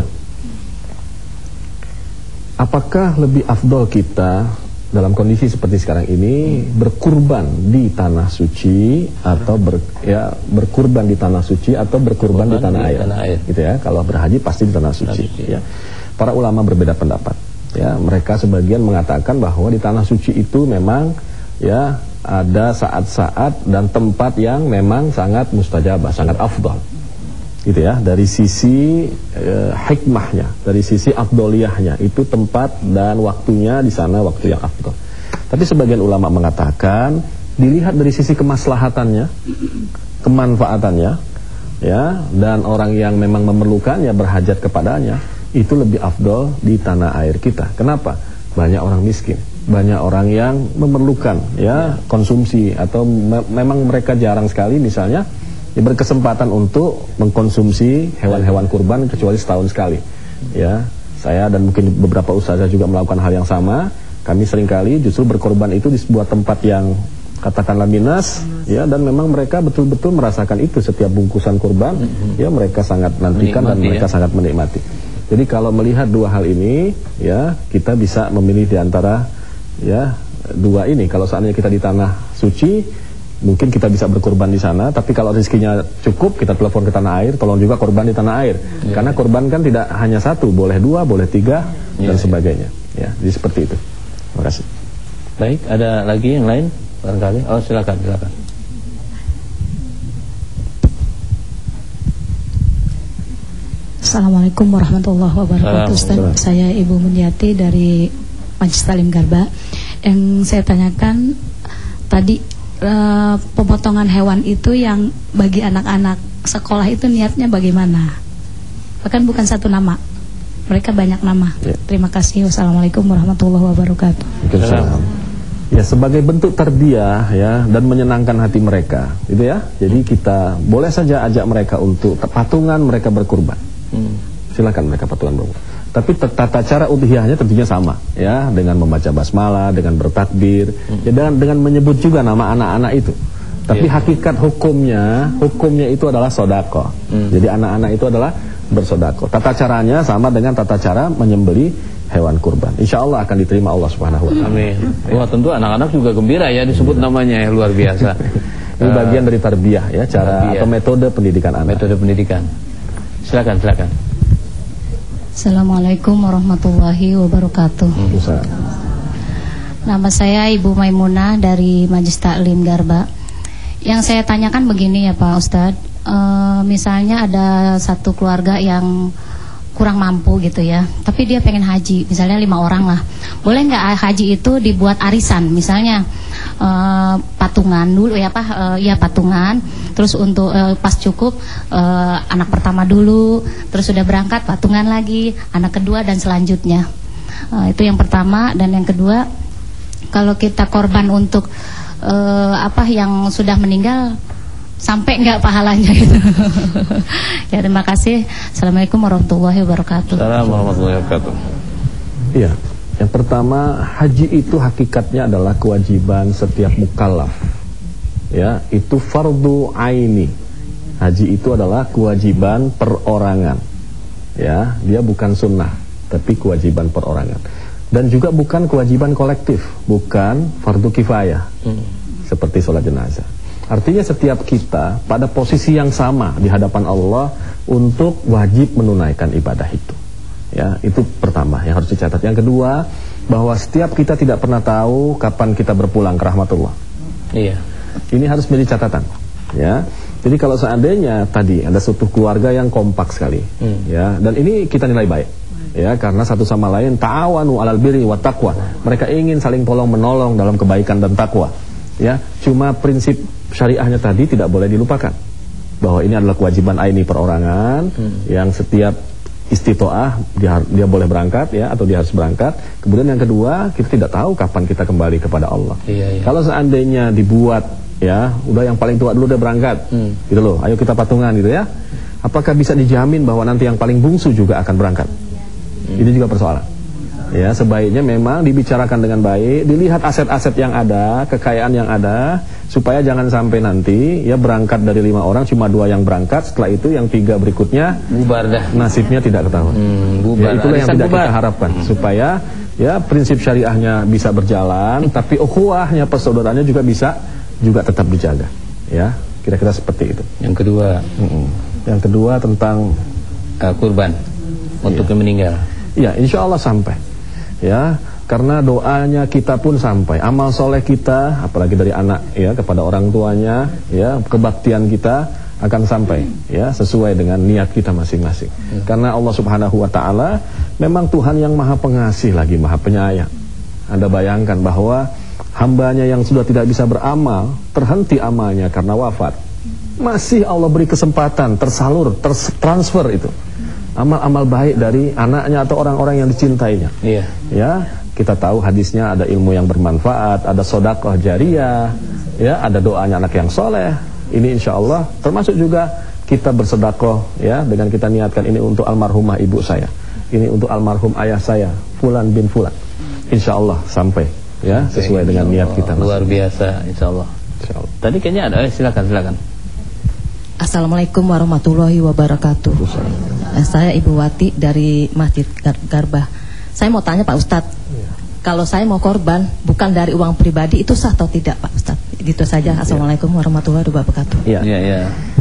Apakah lebih afdol kita dalam kondisi seperti sekarang ini berkurban di tanah suci atau ber, ya, berkurban di tanah suci atau berkurban di tanah, di air. tanah air? Gitu ya. Kalau berhaji pasti di tanah suci. Tanah suci. Ya. Para ulama berbeda pendapat. Ya, mereka sebagian mengatakan bahwa di tanah suci itu memang, ya, ada saat-saat dan tempat yang memang sangat mustajabah, sangat afdol. Gitu ya, dari sisi e, hikmahnya, dari sisi afdoliyahnya, itu tempat dan waktunya di sana waktu yang afdol. Tapi sebagian ulama mengatakan dilihat dari sisi kemaslahatannya, kemanfaatannya, ya, dan orang yang memang memerlukannya berhajat kepadanya, itu lebih afdol di tanah air kita. Kenapa? Banyak orang miskin, banyak orang yang memerlukan, ya, konsumsi, atau me memang mereka jarang sekali misalnya ya, berkesempatan untuk mengkonsumsi hewan-hewan kurban kecuali setahun sekali. Ya, saya dan mungkin beberapa ustazah juga melakukan hal yang sama. Kami seringkali justru berkorban itu di sebuah tempat yang katakanlah minus, ya, dan memang mereka betul-betul merasakan itu setiap bungkusan kurban. Ya, mereka sangat nantikan dan mereka ya. sangat menikmati. Jadi kalau melihat dua hal ini, ya, kita bisa memilih di antara, ya, dua ini. Kalau seandainya kita di tanah suci, mungkin kita bisa berkorban di sana, tapi kalau rezekinya cukup, kita telepon ke tanah air, tolong juga korban di tanah air. Ya. Karena korban kan tidak hanya satu, boleh dua, boleh tiga, ya, dan sebagainya. Ya, jadi seperti itu. Terima kasih. Baik, ada lagi yang lain barangkali? Oh, silakan, silakan. Assalamualaikum warahmatullahi wabarakatuh. Ustaz, saya Ibu Mulyati dari Majlis Taklim Garba. Yang saya tanyakan tadi, Uh, pemotongan hewan itu yang bagi anak-anak sekolah itu niatnya bagaimana? Bahkan bukan satu nama, mereka banyak nama. Ya. Terima kasih. Wassalamualaikum warahmatullahi wabarakatuh. Ya, sebagai bentuk tarbiyah, ya, dan menyenangkan hati mereka, gitu ya. Jadi kita boleh saja ajak mereka untuk patungan mereka berkurban. Hmm. Silakan mereka patungan berkurban. Tapi tata cara udhiyahnya tentunya sama, ya, dengan membaca basmalah, dengan bertakbir, hmm. ya, dengan, dengan menyebut juga nama anak-anak itu. Tapi yeah. hakikat hukumnya, hukumnya itu adalah sodako. Hmm. Jadi anak-anak itu adalah bersodako. Tata caranya sama dengan tata cara menyembeli hewan kurban. Insya Allah akan diterima Allah Subhanahu Wa Taala. Amin. Wah, tentu anak-anak juga gembira ya disebut namanya, ya, luar biasa. Ini bagian dari tarbiyah, ya, cara tarbiyah. Atau metode pendidikan anak. Metode pendidikan. Silakan, silakan. Assalamualaikum warahmatullahi wabarakatuh. Nama saya Ibu Maimunah dari Majelis Taklim Garba. Yang saya tanyakan begini ya Pak Ustadz, e, misalnya ada satu keluarga yang kurang mampu gitu ya, tapi dia pengen haji, misalnya lima orang lah. Boleh nggak haji itu dibuat arisan, misalnya e, patungan dulu ya Pak, e, ya patungan. Terus untuk e, pas cukup e, anak pertama dulu, terus sudah berangkat patungan lagi, anak kedua dan selanjutnya. E, itu yang pertama. Dan yang kedua, kalau kita korban untuk e, apa yang sudah meninggal, sampai enggak pahalanya gitu. Ya, terima kasih. Assalamualaikum warahmatullahi wabarakatuh. Assalamualaikum warahmatullahi wabarakatuh. Iya, yang pertama, haji itu hakikatnya adalah kewajiban setiap mukallaf. Ya, itu fardu aini. Haji itu adalah kewajiban perorangan. Ya, dia bukan sunnah, tapi kewajiban perorangan. Dan juga bukan kewajiban kolektif, bukan fardu kifayah. Hmm. Seperti sholat jenazah. Artinya setiap kita pada posisi yang sama di hadapan Allah untuk wajib menunaikan ibadah itu. Ya, itu pertama yang harus dicatat. Yang kedua, bahwa setiap kita tidak pernah tahu kapan kita berpulang ke rahmatullah. Iya. Ini harus menjadi catatan. Ya. Jadi kalau seandainya tadi ada suatu keluarga yang kompak sekali, hmm. ya, dan ini kita nilai baik. Ya, karena satu sama lain ta'awanu 'alal birri wat taqwa. Mereka ingin saling tolong menolong dalam kebaikan dan takwa. Ya, cuma prinsip syariahnya tadi tidak boleh dilupakan, bahwa ini adalah kewajiban aini perorangan, hmm. yang setiap istitoah dia, dia boleh berangkat, ya, atau dia harus berangkat. Kemudian yang kedua, kita tidak tahu kapan kita kembali kepada Allah. Iya, iya. Kalau seandainya dibuat, ya, udah yang paling tua dulu udah berangkat, hmm. gitu loh, ayo kita patungan gitu ya, apakah bisa dijamin bahwa nanti yang paling bungsu juga akan berangkat? Hmm. Ini juga persoalan. Ya, sebaiknya memang dibicarakan dengan baik, dilihat aset-aset yang ada, kekayaan yang ada, supaya jangan sampai nanti ya berangkat dari lima orang cuma dua yang berangkat, setelah itu yang tiga berikutnya bubar dah, nasibnya tidak ketahuan. Hmm, bubar. Ya, itulah yang tidak bubar. Kita harapkan, hmm. supaya ya prinsip syariahnya bisa berjalan, tapi ukhuwahnya, persaudaraannya juga bisa juga tetap dijaga. Ya, kira-kira seperti itu. Yang kedua, hmm. yang kedua tentang uh, kurban untuk ya. yang meninggal. Ya, insya Allah sampai. Ya, karena doanya kita pun sampai, amal soleh kita, apalagi dari anak ya kepada orang tuanya, ya, kebaktian kita akan sampai, ya, sesuai dengan niat kita masing-masing. Hmm. Karena Allah Subhanahu Wa Taala memang Tuhan yang maha pengasih lagi maha penyayang. Anda bayangkan bahwa hambanya yang sudah tidak bisa beramal, terhenti amalnya karena wafat, masih Allah beri kesempatan tersalur, tertransfer itu amal-amal baik dari anaknya atau orang-orang yang dicintainya. Iya. Ya, kita tahu hadisnya ada ilmu yang bermanfaat, ada sedekah jariyah, ya, ada doanya anak yang soleh. Ini insya Allah termasuk juga kita bersedekah, ya, dengan kita niatkan ini untuk almarhumah ibu saya, ini untuk almarhum ayah saya, Fulan bin Fulan. Insya Allah sampai, ya, sesuai Oke, dengan niat kita. Luar biasa, insya Allah. Insya Allah. Tadi kayaknya ada, eh, silakan, silakan. Assalamualaikum warahmatullahi wabarakatuh. Saya Ibu Wati dari Masjid Garba. Saya mau tanya Pak Ustadz, ya. Kalau saya mau korban bukan dari uang pribadi, itu sah atau tidak Pak Ustadz? Gitu saja. Assalamualaikum ya. warahmatullahi wabarakatuh. Iya, iya, ya.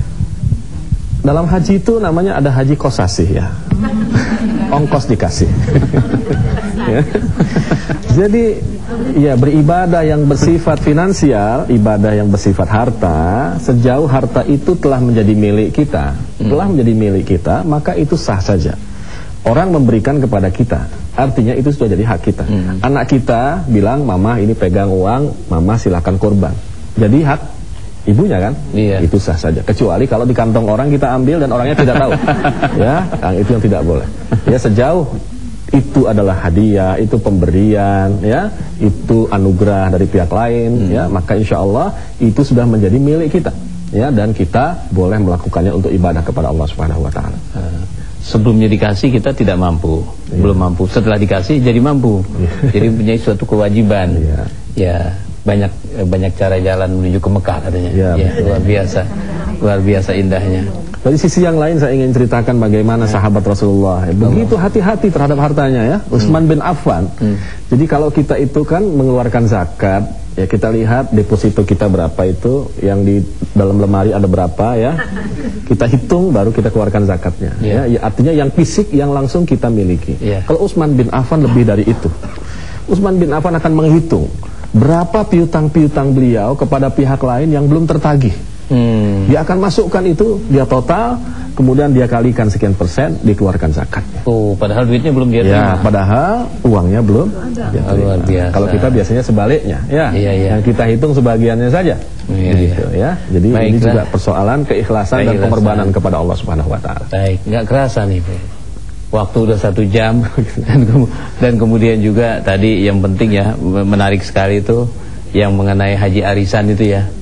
Dalam haji itu namanya ada haji kosasih, ya. Ongkos dikasih. Ya. Jadi ya, beribadah yang bersifat finansial, ibadah yang bersifat harta, sejauh harta itu telah menjadi milik kita, hmm. telah menjadi milik kita, maka itu sah saja. Orang memberikan kepada kita, artinya itu sudah jadi hak kita. hmm. Anak kita bilang, mama ini pegang uang, mama silahkan korban, jadi hak ibunya kan, iya. Itu sah saja. Kecuali kalau di kantong orang kita ambil dan orangnya tidak tahu. Ya, itu yang tidak boleh. Ya, sejauh itu adalah hadiah, itu pemberian, ya, itu anugerah dari pihak lain, hmm. ya, maka insya Allah itu sudah menjadi milik kita, ya, dan kita boleh melakukannya untuk ibadah kepada Allah Subhanahu Wa Taala. Uh, sebelumnya dikasih kita tidak mampu, yeah. belum mampu. Setelah dikasih jadi mampu, yeah. jadi punya suatu kewajiban. Yeah. Ya banyak banyak cara jalan menuju ke Mekah katanya. Yeah. Ya, luar biasa, luar biasa indahnya. Dari sisi yang lain saya ingin ceritakan bagaimana sahabat Rasulullah begitu hati-hati terhadap hartanya ya. Utsman hmm. bin Affan. Hmm. Jadi kalau kita itu kan mengeluarkan zakat, ya kita lihat deposito kita berapa itu, yang di dalam lemari ada berapa ya. Kita hitung baru kita keluarkan zakatnya. Yeah. Ya, artinya yang fisik yang langsung kita miliki. Yeah. Kalau Utsman bin Affan lebih dari itu. Utsman bin Affan akan menghitung berapa piutang-piutang beliau kepada pihak lain yang belum tertagih. Hmm. Dia akan masukkan itu, dia total, kemudian dia kalikan sekian persen, dikeluarkan zakatnya. Oh, padahal duitnya belum dia terima. Ya, padahal uangnya belum dia terima. Oh, kalau kita biasanya sebaliknya, ya, iya, iya. yang kita hitung sebagiannya saja. Iya, gitu, iya. ya. Jadi baiklah, ini juga persoalan keikhlasan Baik, dan pengorbanan kepada Allah Subhanahu Wa Taala. Baik, nggak kerasa nih, Pak. Waktu udah satu jam dan, ke dan kemudian juga tadi yang penting ya, menarik sekali itu yang mengenai haji arisan itu ya.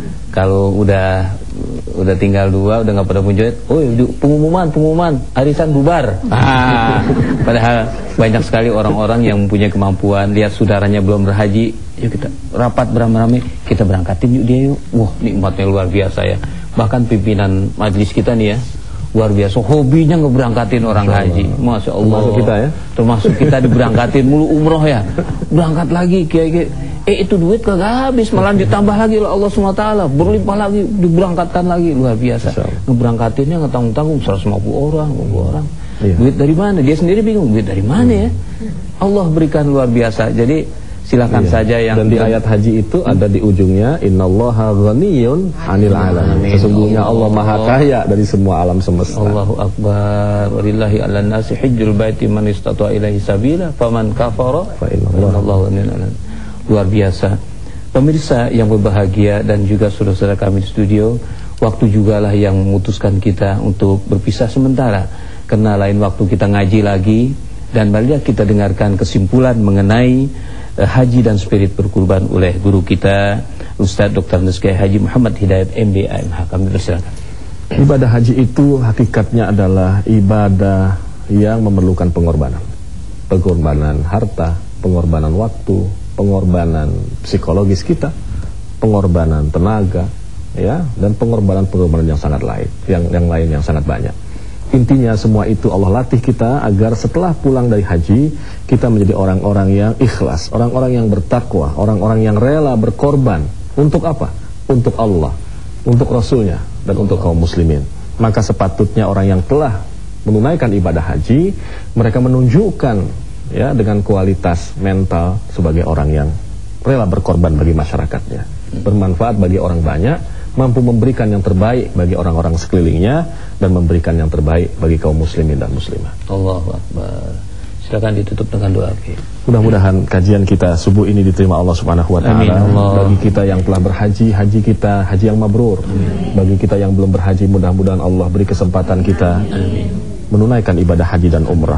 Kalau udah udah tinggal dua, udah nggak pada muncul, oh pengumuman pengumuman arisan bubar. Ah, padahal banyak sekali orang-orang yang mempunyai kemampuan, lihat saudaranya belum berhaji, yuk kita rapat beramai-ramai, kita berangkatin yuk dia yuk. Wah, nikmatnya luar biasa ya. Bahkan pimpinan majelis kita nih ya, luar biasa, hobinya ngeberangkatin orang haji. Masya Allah. Termasuk kita ya. Termasuk kita diberangkatin mulu umroh ya. Berangkat lagi kiai-kiai. Eh itu duit kagak habis, malah ditambah lagi oleh Allah subhanahu wa taala, berlimpah lagi, diberangkatkan lagi, luar biasa. Ngeberangkatinnya ngetanggung-tanggung seratus lima puluh orang, lima puluh orang. Iya. Duit dari mana? Dia sendiri bingung, duit dari mana ya? Allah berikan luar biasa. Jadi silakan iya. saja yang dan di ayat haji itu ada di ujungnya innallaha ghaniyun 'anil 'alamin. Sesungguhnya Allah Maha Kaya dari semua alam semesta. Allahu akbar. Walillahi 'alan nasi hajjul baiti man istata'a ilaihi sabila faman kafara fa innallaha ghaniyun 'anil. Luar biasa. Pemirsa yang berbahagia dan juga saudara-saudara kami di studio, waktu jugalah yang memutuskan kita untuk berpisah sementara, karena lain waktu kita ngaji lagi. Dan marilah kita dengarkan kesimpulan mengenai uh, haji dan spirit berkurban oleh guru kita Ustaz Doktor Andes Kiai Haji Muhammad Hidayat M D A M H. Kami persilakan. Ibadah haji itu hakikatnya adalah ibadah yang memerlukan pengorbanan. Pengorbanan harta, pengorbanan waktu, pengorbanan psikologis kita, pengorbanan tenaga, ya, dan pengorbanan-pengorbanan yang sangat lain, yang yang lain yang sangat banyak. Intinya semua itu Allah latih kita agar setelah pulang dari haji kita menjadi orang-orang yang ikhlas, orang-orang yang bertakwa, orang-orang yang rela berkorban. Untuk apa? Untuk Allah, untuk Rasulnya, dan untuk kaum muslimin. Maka sepatutnya orang yang telah menunaikan ibadah haji, mereka menunjukkan ya dengan kualitas mental sebagai orang yang rela berkorban bagi masyarakatnya, bermanfaat bagi orang banyak, mampu memberikan yang terbaik bagi orang-orang sekelilingnya, dan memberikan yang terbaik bagi kaum muslimin dan muslimah. Allahu akbar. Silakan ditutup dengan doa. Mudah-mudahan kajian kita subuh ini diterima Allah Subhanahu wa taala. Bagi kita yang telah berhaji, haji kita haji yang mabrur. Amin. Bagi kita yang belum berhaji, mudah-mudahan Allah beri kesempatan kita Amin. menunaikan ibadah haji dan umrah.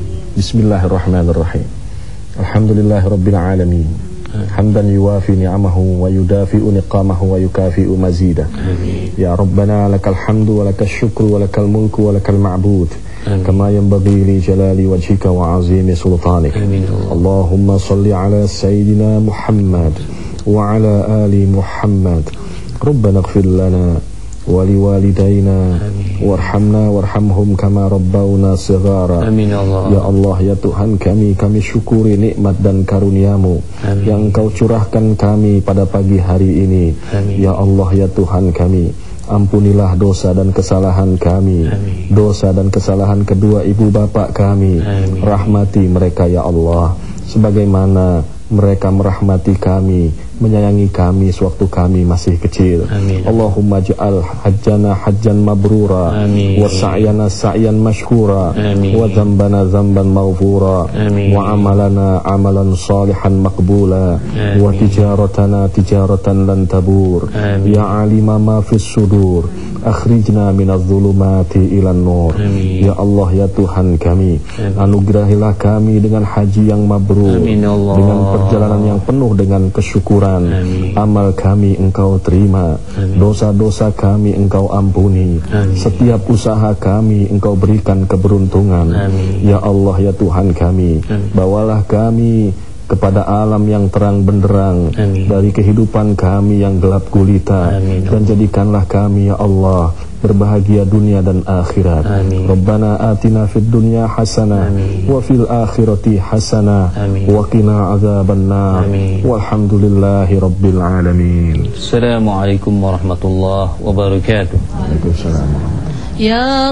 Bismillahirrahmanirrahim. Alhamdulillahirabbil alamin. Hamdan yuwafi ni'amahu wa yudafi'u niqamahu wa yukafi'u mazidah. Ya Rabbana lakal hamdu wa lakal syukru wa lakal mulku wa lakal ma'bud kama yanbaghi li jalali wajhika wa azimi sultanik. Allahumma salli ala Sayyidina Muhammad wa ala ali Muhammad. Rabbana ighfir lana wa liwalidayna warhamna warhamhum kama rabbawna shighara. Amin Allah. Ya Allah, ya Tuhan kami, kami syukuri nikmat dan karuniamu Amin. yang Engkau curahkan kami pada pagi hari ini. Amin. Ya Allah, ya Tuhan kami, ampunilah dosa dan kesalahan kami. Amin. Dosa dan kesalahan kedua ibu bapak kami. Amin. Rahmati mereka ya Allah, sebagaimana mereka merahmati kami, menyayangi kami sewaktu kami masih kecil. Amin. Allahumma ja'al hajjana hajjan mabrura, wa sa'yana sa'yan mashkura, wa dzambana dzamban maghfura, wa amalana amalan salihan maqbula, wa tijaratana tijaratan lan tabur. Amin. Ya alima ma fis sudur, akhrijna minadh dhulumati ilan nur. Ya Allah, ya Tuhan kami, Amin. anugerahilah kami dengan haji yang mabrur, Amin, dengan perjalanan yang penuh dengan kesyukuran ampuran. Amin. Amal kami Engkau terima. Dosa-dosa kami Engkau ampuni. Amin. Setiap usaha kami Engkau berikan keberuntungan. Amin. Ya Allah, ya Tuhan kami, Amin. bawalah kami kepada alam yang terang benderang. Amin. Dari kehidupan kami yang gelap gulita. Amin. Dan jadikanlah kami ya Allah berbahagia dunia dan akhirat. Amin. Rabbana atina fid dunya hasanah wa fil akhirati hasanah wa qina adzabannar. Walhamdulillahi rabbil alamin. Assalamualaikum warahmatullahi wabarakatuh. Waalaikumsalam. Ya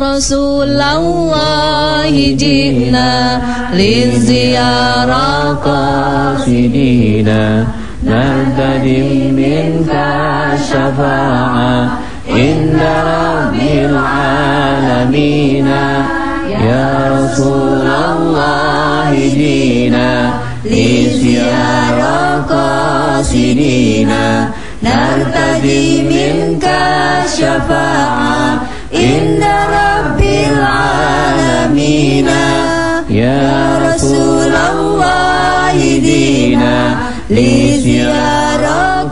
Rasulullah jina liziarah qasidina nartadim minka syafa'ah inda rabbil alamin. Ya Rasulullah jina liziarah qasidina nartadim minka syafa'ah inna rabbil alamin. Ya Rasulullah hidina li ziarah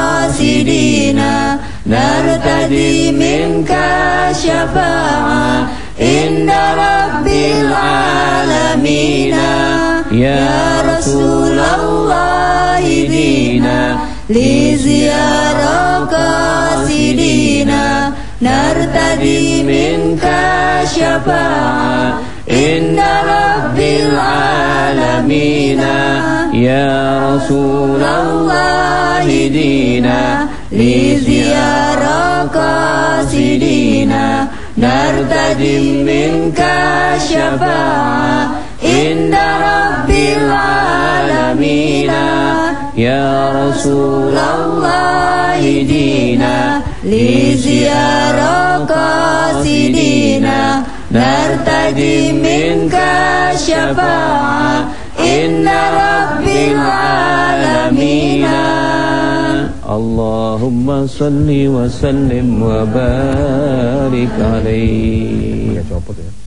qasidina nartadi minka syafa'ah inna rabbil alamin. Ya Rasulullah hidina li ziarah qasidina nartadi minka syafa'ah inna rabbil alamin. Ya Rasulullah hidina li ziarah qasidina nartadi minka syafa'ah inna rabbil alamin. Ya Rasulullah hidina li ziarah qasidina nartadi minka syafa'ah inna rabbil alamin. Allahumma salli wa sallim wa barik alaihi.